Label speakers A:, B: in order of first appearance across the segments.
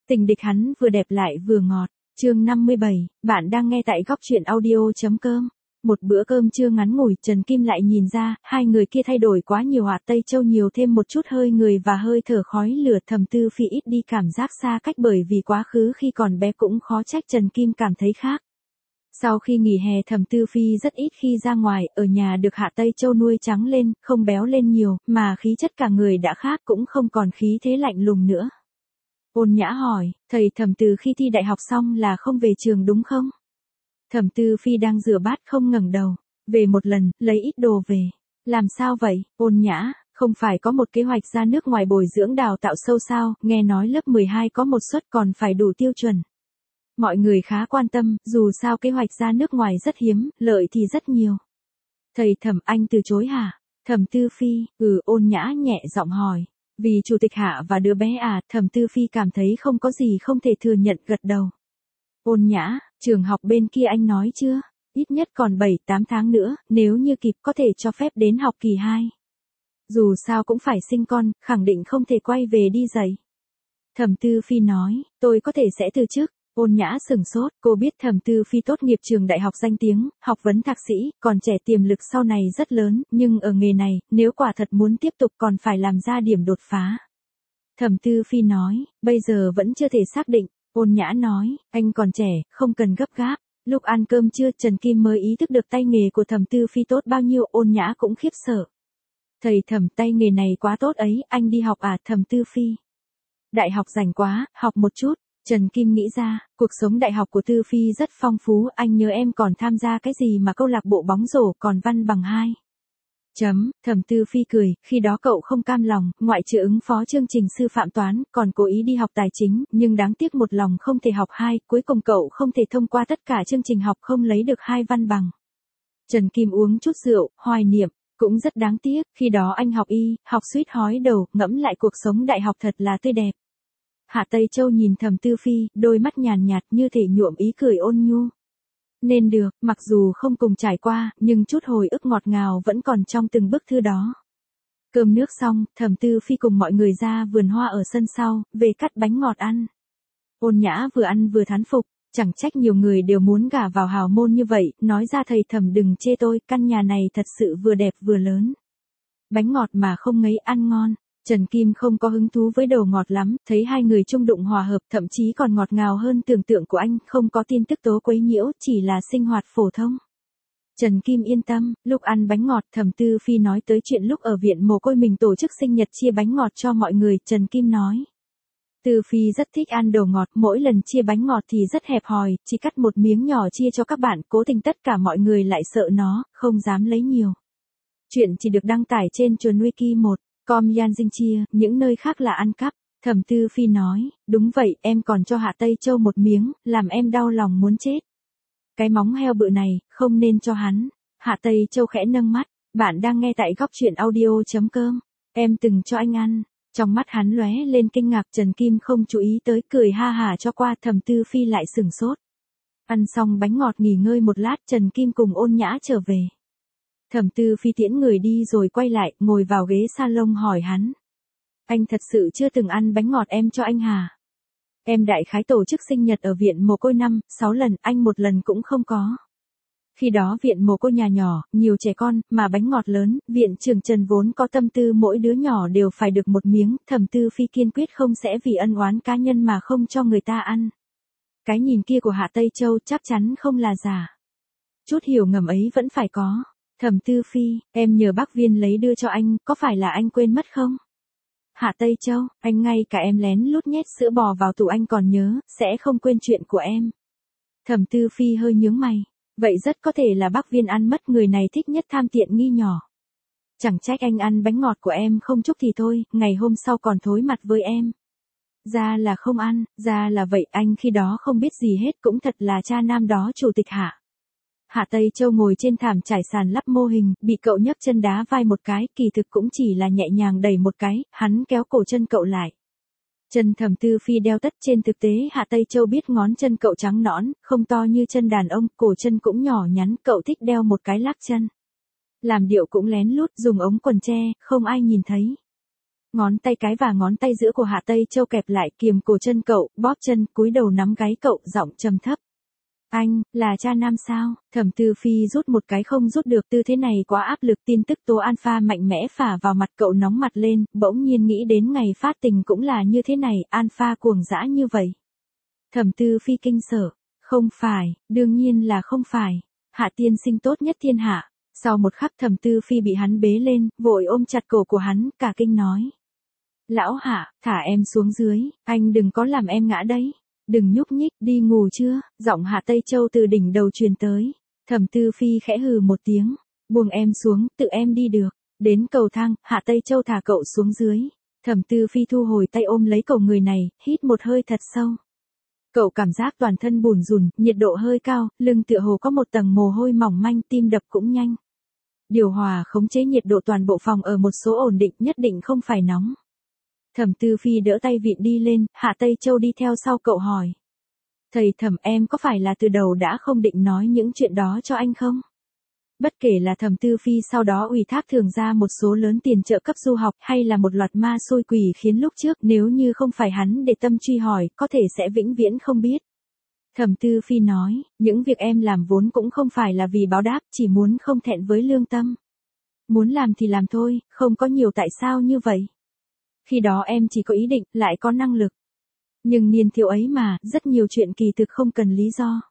A: Tình địch hắn vừa đẹp lại vừa ngọt. Chương 57, bạn đang nghe tại góc truyện audio.com. Một bữa cơm trưa ngắn ngủi, Trần Kim lại nhìn ra, hai người kia thay đổi quá nhiều, Hạ Tây Châu nhiều thêm một chút hơi người và hơi thở khói lửa, Thẩm Tư Phi ít đi cảm giác xa cách bởi vì quá khứ khi còn bé, cũng khó trách Trần Kim cảm thấy khác. Sau khi nghỉ hè, Thẩm Tư Phi rất ít khi ra ngoài, ở nhà được Hạ Tây Châu nuôi trắng lên, không béo lên nhiều, mà khí chất cả người đã khác, cũng không còn khí thế lạnh lùng nữa. Ôn Nhã hỏi, thầy Thẩm từ khi thi đại học xong là không về trường đúng không? Thẩm Tư Phi đang rửa bát không ngẩng đầu, về một lần, lấy ít đồ về. Làm sao vậy? Ôn Nhã, không phải có một kế hoạch ra nước ngoài bồi dưỡng đào tạo sâu sao, nghe nói lớp 12 có một suất còn phải đủ tiêu chuẩn. Mọi người khá quan tâm, dù sao kế hoạch ra nước ngoài rất hiếm, lợi thì rất nhiều. Thầy Thẩm, anh từ chối hả? Thẩm Tư Phi, Ôn Nhã nhẹ giọng hỏi. Vì chủ tịch Hạ và đứa bé à? Thẩm Tư Phi cảm thấy không có gì không thể thừa nhận, gật đầu. Ôn Nhã, trường học bên kia anh nói chưa? Ít nhất còn 7-8 tháng nữa, nếu như kịp có thể cho phép đến học kỳ 2. Dù sao cũng phải sinh con, khẳng định không thể quay về đi dạy. Thẩm Tư Phi nói, tôi có thể sẽ từ chức. Ôn Nhã sửng sốt, cô biết Thẩm Tư Phi tốt nghiệp trường đại học danh tiếng, học vấn thạc sĩ, còn trẻ, tiềm lực sau này rất lớn, nhưng ở nghề này, nếu quả thật muốn tiếp tục còn phải làm ra điểm đột phá. Thẩm Tư Phi nói, bây giờ vẫn chưa thể xác định. Ôn Nhã nói, anh còn trẻ, không cần gấp gáp. Lúc ăn cơm trưa, Trần Kim mới ý thức được tay nghề của Thẩm Tư Phi tốt bao nhiêu, Ôn Nhã cũng khiếp sợ. Thầy Thẩm, tay nghề này quá tốt ấy, anh đi học à? Thẩm Tư Phi. Đại học rảnh quá, học một chút. Trần Kim nghĩ ra, cuộc sống đại học của Tư Phi rất phong phú, anh nhớ em còn tham gia cái gì mà câu lạc bộ bóng rổ, còn văn bằng 2. Thẩm Tư Phi cười, khi đó cậu không cam lòng, ngoại trừ ứng phó chương trình sư phạm toán, còn cố ý đi học tài chính, nhưng đáng tiếc một lòng không thể học 2, cuối cùng cậu không thể thông qua tất cả chương trình học, không lấy được 2 văn bằng. Trần Kim uống chút rượu, hoài niệm, cũng rất đáng tiếc, khi đó anh học y, học suýt hói đầu, ngẫm lại cuộc sống đại học thật là tươi đẹp. Hạ Tây Châu nhìn Thẩm Tư Phi, đôi mắt nhàn nhạt như thể nhuộm ý cười ôn nhu. Nên được, mặc dù không cùng trải qua, nhưng chút hồi ức ngọt ngào vẫn còn trong từng bức thư đó. Cơm nước xong, Thẩm Tư Phi cùng mọi người ra vườn hoa ở sân sau, về cắt bánh ngọt ăn. Ôn Nhã vừa ăn vừa thán phục, chẳng trách nhiều người đều muốn gả vào hào môn như vậy, nói ra thầy Thẩm đừng chê tôi, căn nhà này thật sự vừa đẹp vừa lớn. Bánh ngọt mà không ngấy, ăn ngon. Trần Kim không có hứng thú với đồ ngọt lắm, thấy hai người chung đụng hòa hợp, thậm chí còn ngọt ngào hơn tưởng tượng của anh, không có tin tức tố quấy nhiễu, chỉ là sinh hoạt phổ thông. Trần Kim yên tâm, lúc ăn bánh ngọt, Thẩm Tư Phi nói tới chuyện lúc ở viện mồ côi mình tổ chức sinh nhật chia bánh ngọt cho mọi người, Trần Kim nói. Tư Phi rất thích ăn đồ ngọt, mỗi lần chia bánh ngọt thì rất hẹp hòi, chỉ cắt một miếng nhỏ chia cho các bạn, cố tình tất cả mọi người lại sợ nó, không dám lấy nhiều. Chuyện chỉ được đăng tải trên chuồn Wiki 1. Com Yan Dinh chia, những nơi khác là ăn cắp. Thẩm Tư Phi nói, đúng vậy, em còn cho Hạ Tây Châu một miếng, làm em đau lòng muốn chết. Cái móng heo bự này, không nên cho hắn. Hạ Tây Châu khẽ nâng mắt, bạn đang nghe tại góc truyện audio.com. Em từng cho anh ăn. Trong mắt hắn lóe lên kinh ngạc, Trần Kim không chú ý tới, cười ha hả cho qua, Thẩm Tư Phi lại sửng sốt. Ăn xong bánh ngọt nghỉ ngơi một lát, Trần Kim cùng Ôn Nhã trở về. Thẩm Tư Phi tiễn người đi rồi quay lại, ngồi vào ghế salon hỏi hắn. Anh thật sự chưa từng ăn bánh ngọt em cho anh hả? Em đại khái tổ chức sinh nhật ở viện mồ côi 5-6 lần, anh một lần cũng không có. Khi đó viện mồ côi nhà nhỏ, nhiều trẻ con, mà bánh ngọt lớn, viện trưởng Trần vốn có tâm tư mỗi đứa nhỏ đều phải được một miếng, Thẩm Tư Phi kiên quyết không sẽ vì ân oán cá nhân mà không cho người ta ăn. Cái nhìn kia của Hạ Tây Châu chắc chắn không là giả. Chút hiểu ngầm ấy vẫn phải có. Thẩm Tư Phi, em nhờ bác Viên lấy đưa cho anh, có phải là anh quên mất không? Hạ Tây Châu, anh ngay cả em lén lút nhét sữa bò vào tủ anh còn nhớ, sẽ không quên chuyện của em. Thẩm Tư Phi hơi nhướng mày, vậy rất có thể là bác Viên ăn mất, người này thích nhất tham tiện nghi nhỏ. Chẳng trách anh ăn bánh ngọt của em không chúc thì thôi, ngày hôm sau còn thối mặt với em. Ra là không ăn, ra là vậy, anh khi đó không biết gì hết, cũng thật là cha nam đó chủ tịch Hạ. Hạ Tây Châu ngồi trên thảm trải sàn lắp mô hình, bị cậu nhấc chân đá vai một cái, kỳ thực cũng chỉ là nhẹ nhàng đẩy một cái, hắn kéo cổ chân cậu lại. Chân Thẩm Tư Phi đeo tất, trên thực tế Hạ Tây Châu biết ngón chân cậu trắng nõn, không to như chân đàn ông, cổ chân cũng nhỏ nhắn, cậu thích đeo một cái lắc chân. Làm điệu cũng lén lút, dùng ống quần che, không ai nhìn thấy. Ngón tay cái và ngón tay giữa của Hạ Tây Châu kẹp lại kiềm cổ chân cậu, bóp chân, cúi đầu nắm gáy cậu, giọng trầm thấp. Anh, là cha nam sao? Thẩm Tư Phi rút một cái không rút được, tư thế này quá áp lực, tin tức tố alpha mạnh mẽ phả vào mặt cậu nóng mặt lên, bỗng nhiên nghĩ đến ngày phát tình cũng là như thế này, alpha cuồng dã như vậy. Thẩm Tư Phi kinh sợ, không phải, đương nhiên là không phải. Hạ tiên sinh tốt nhất thiên hạ. Sau một khắc Thẩm Tư Phi bị hắn bế lên, vội ôm chặt cổ của hắn, cả kinh nói. Lão Hạ, thả em xuống dưới, anh đừng có làm em ngã đấy. Đừng nhúc nhích, đi ngủ chưa? Giọng Hạ Tây Châu từ đỉnh đầu truyền tới. Thẩm Tư Phi khẽ hừ một tiếng, buông em xuống, tự em đi được. Đến cầu thang, Hạ Tây Châu thả cậu xuống dưới. Thẩm Tư Phi thu hồi tay ôm lấy cậu người này, hít một hơi thật sâu. Cậu cảm giác toàn thân bùn rùn, nhiệt độ hơi cao, lưng tựa hồ có một tầng mồ hôi mỏng manh, tim đập cũng nhanh. Điều hòa khống chế nhiệt độ toàn bộ phòng ở một số ổn định, nhất định không phải nóng. Thẩm Tư Phi đỡ tay vịn đi lên, Hạ Tây Châu đi theo sau cậu hỏi. Thầy Thẩm, em có phải là từ đầu đã không định nói những chuyện đó cho anh không? Bất kể là Thẩm Tư Phi sau đó ủy thác Thường ra một số lớn tiền trợ cấp du học hay là một loạt ma xôi quỷ khiến lúc trước nếu như không phải hắn để tâm truy hỏi, có thể sẽ vĩnh viễn không biết. Thẩm Tư Phi nói, những việc em làm vốn cũng không phải là vì báo đáp, chỉ muốn không thẹn với lương tâm. Muốn làm thì làm thôi, không có nhiều tại sao như vậy. Khi đó em chỉ có ý định, lại có năng lực. Nhưng niên thiếu ấy mà, rất nhiều chuyện kỳ thực không cần lý do.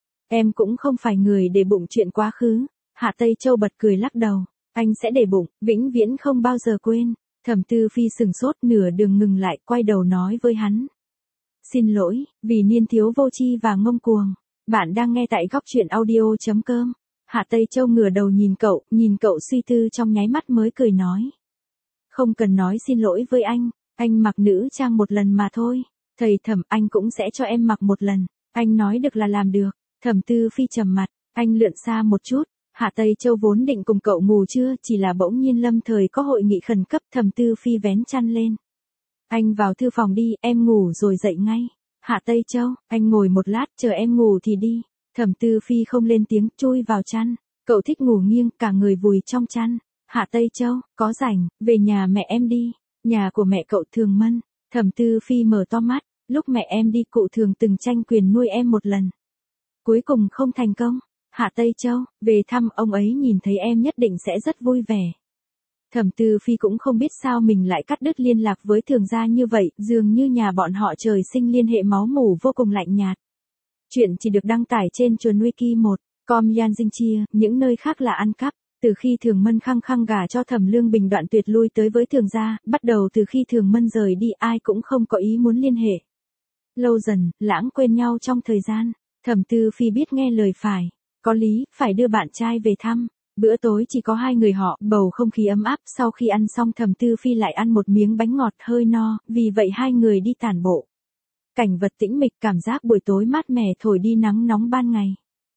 A: Em cũng không phải người để bụng chuyện quá khứ. Hạ Tây Châu bật cười lắc đầu. Anh sẽ để bụng, vĩnh viễn không bao giờ quên. Thẩm Tư Phi sừng sốt, nửa đường ngừng lại, quay đầu nói với hắn. Xin lỗi, vì niên thiếu vô tri và ngông cuồng. Bạn đang nghe tại góc truyện audio.com. Hạ Tây Châu ngửa đầu nhìn cậu suy tư trong nháy mắt mới cười nói. Không cần nói xin lỗi với anh mặc nữ trang một lần mà thôi. Thầy Thẩm, anh cũng sẽ cho em mặc một lần. Anh nói được là làm được. Thẩm Tư Phi trầm mặt, anh lượn xa một chút. Hạ Tây Châu vốn định cùng cậu ngủ trưa, chỉ là bỗng nhiên lâm thời có hội nghị khẩn cấp, Thẩm Tư Phi vén chăn lên. Anh vào thư phòng đi, em ngủ rồi dậy ngay. Hạ Tây Châu, anh ngồi một lát, chờ em ngủ thì đi. Thẩm Tư Phi không lên tiếng, chui vào chăn. Cậu thích ngủ nghiêng, cả người vùi trong chăn. Hạ Tây Châu, có rảnh, về nhà mẹ em đi. Nhà của mẹ cậu Thường Mân. Thẩm Tư Phi mở to mắt, lúc mẹ em đi cụ Thường từng tranh quyền nuôi em một lần. Cuối cùng không thành công. Hạ Tây Châu, về thăm ông ấy nhìn thấy em nhất định sẽ rất vui vẻ. Thẩm Tư Phi cũng không biết sao mình lại cắt đứt liên lạc với Thường gia như vậy, dường như nhà bọn họ trời sinh liên hệ máu mủ vô cùng lạnh nhạt. Chuyện chỉ được đăng tải trên chuồn wiki 1.com Yan Dinh Chia, những nơi khác là ăn cắp. Từ khi Thường Mân khăng khăng gả cho Thẩm Lương Bình đoạn tuyệt lui tới với Thường gia, bắt đầu từ khi Thường Mân rời đi ai cũng không có ý muốn liên hệ. Lâu dần, lãng quên nhau trong thời gian, Thẩm Tư Phi biết nghe lời phải. Có lý, phải đưa bạn trai về thăm. Bữa tối chỉ có hai người họ, bầu không khí ấm áp, sau khi ăn xong Thẩm Tư Phi lại ăn một miếng bánh ngọt hơi no, vì vậy hai người đi tản bộ. Cảnh vật tĩnh mịch, cảm giác buổi tối mát mẻ thổi đi nắng nóng ban ngày.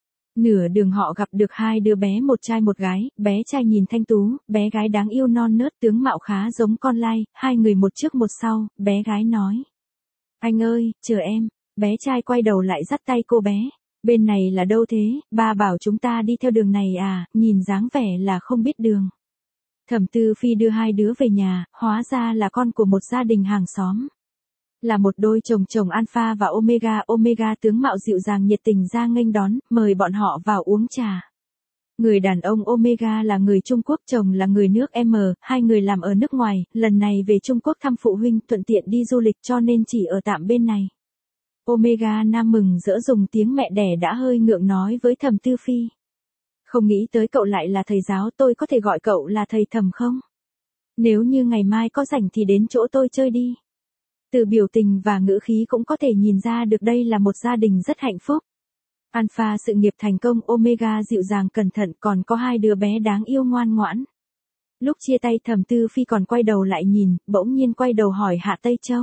A: Nửa đường họ gặp được hai đứa bé, một trai một gái, bé trai nhìn thanh tú, bé gái đáng yêu non nớt, tướng mạo khá giống con lai, hai người một trước một sau, bé gái nói. Anh ơi, chờ em, bé trai quay đầu lại dắt tay cô bé. Bên này là đâu thế, ba bảo chúng ta đi theo đường này à, nhìn dáng vẻ là không biết đường. Thẩm Tư Phi đưa hai đứa về nhà, hóa ra là con của một gia đình hàng xóm. Là một đôi chồng Alpha và Omega tướng mạo dịu dàng nhiệt tình ra nghênh đón, mời bọn họ vào uống trà. Người đàn ông Omega là người Trung Quốc, chồng là người nước M, hai người làm ở nước ngoài, lần này về Trung Quốc thăm phụ huynh, thuận tiện đi du lịch cho nên chỉ ở tạm bên này. Omega Nam mừng rỡ dùng tiếng mẹ đẻ đã hơi ngượng nói với Thẩm Tư Phi. Không nghĩ tới cậu lại là thầy giáo, tôi có thể gọi cậu là thầy Thẩm không? Nếu như ngày mai có rảnh thì đến chỗ tôi chơi đi. Từ biểu tình và ngữ khí cũng có thể nhìn ra được đây là một gia đình rất hạnh phúc. Alpha sự nghiệp thành công, Omega dịu dàng cẩn thận, còn có hai đứa bé đáng yêu ngoan ngoãn. Lúc chia tay Thẩm Tư Phi còn quay đầu lại nhìn, bỗng nhiên quay đầu hỏi Hạ Tây Châu.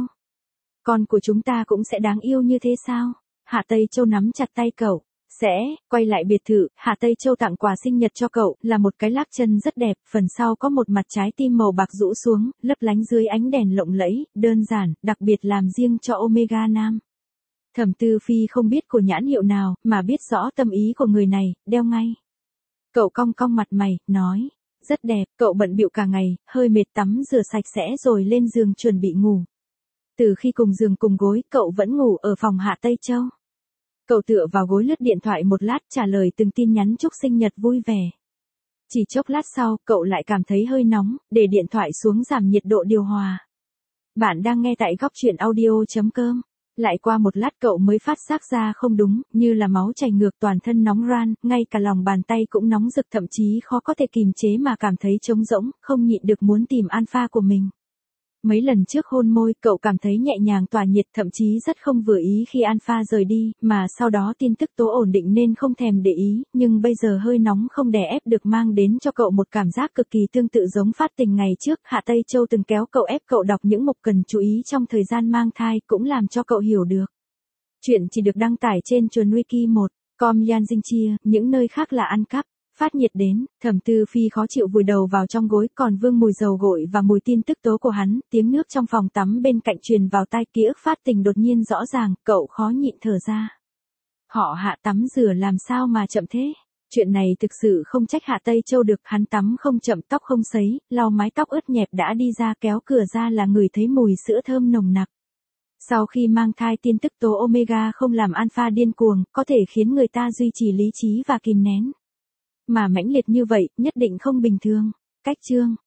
A: Con của chúng ta cũng sẽ đáng yêu như thế sao? Hạ Tây Châu nắm chặt tay cậu. Sẽ, quay lại biệt thự, Hạ Tây Châu tặng quà sinh nhật cho cậu, là một cái lắc chân rất đẹp, phần sau có một mặt trái tim màu bạc rũ xuống, lấp lánh dưới ánh đèn lộng lẫy, đơn giản, đặc biệt làm riêng cho Omega Nam. Thẩm Tư Phi không biết của nhãn hiệu nào, mà biết rõ tâm ý của người này, đeo ngay. Cậu cong cong mặt mày, nói, Rất đẹp, cậu bận bịu cả ngày, hơi mệt tắm rửa sạch sẽ rồi lên giường chuẩn bị ngủ. Từ khi cùng giường cùng gối, cậu vẫn ngủ ở phòng Hạ Tây Châu. Cậu tựa vào gối lướt điện thoại một lát trả lời từng tin nhắn chúc sinh nhật vui vẻ. Chỉ chốc lát sau, cậu lại cảm thấy hơi nóng, để điện thoại xuống giảm nhiệt độ điều hòa. Bạn đang nghe tại góc chuyện audio.com. Lại qua một lát cậu mới phát giác ra không đúng, như là máu chảy ngược toàn thân nóng ran, ngay cả lòng bàn tay cũng nóng rực thậm chí khó có thể kìm chế mà cảm thấy trống rỗng, không nhịn được muốn tìm alpha của mình. Mấy lần trước hôn môi, cậu cảm thấy nhẹ nhàng tỏa nhiệt thậm chí rất không vừa ý khi alpha rời đi, mà sau đó tin tức tố ổn định nên không thèm để ý, nhưng bây giờ hơi nóng không đè ép được mang đến cho cậu một cảm giác cực kỳ tương tự giống phát tình ngày trước. Hạ Tây Châu từng kéo cậu ép cậu đọc những mục cần chú ý trong thời gian mang thai, cũng làm cho cậu hiểu được. Chuyện chỉ được đăng tải trên chuồn wiki 1.com Yan Dinh Chia, những nơi khác là ăn cắp. Phát nhiệt đến, Thẩm Tư Phi khó chịu vùi đầu vào trong gối, còn vương mùi dầu gội và mùi tin tức tố của hắn, tiếng nước trong phòng tắm bên cạnh truyền vào tai, ký ức phát tình đột nhiên rõ ràng, cậu khó nhịn thở ra. Họ Hạ tắm rửa làm sao mà chậm thế? Chuyện này thực sự không trách Hạ Tây Châu được, hắn tắm không chậm, tóc không sấy, lau mái tóc ướt nhẹp đã đi ra, kéo cửa ra là ngửi thấy mùi sữa thơm nồng nặc. Sau khi mang thai, tin tức tố omega không làm alpha điên cuồng, có thể khiến người ta duy trì lý trí và kìm nén. Mà mãnh liệt như vậy, nhất định không bình thường. Cách chương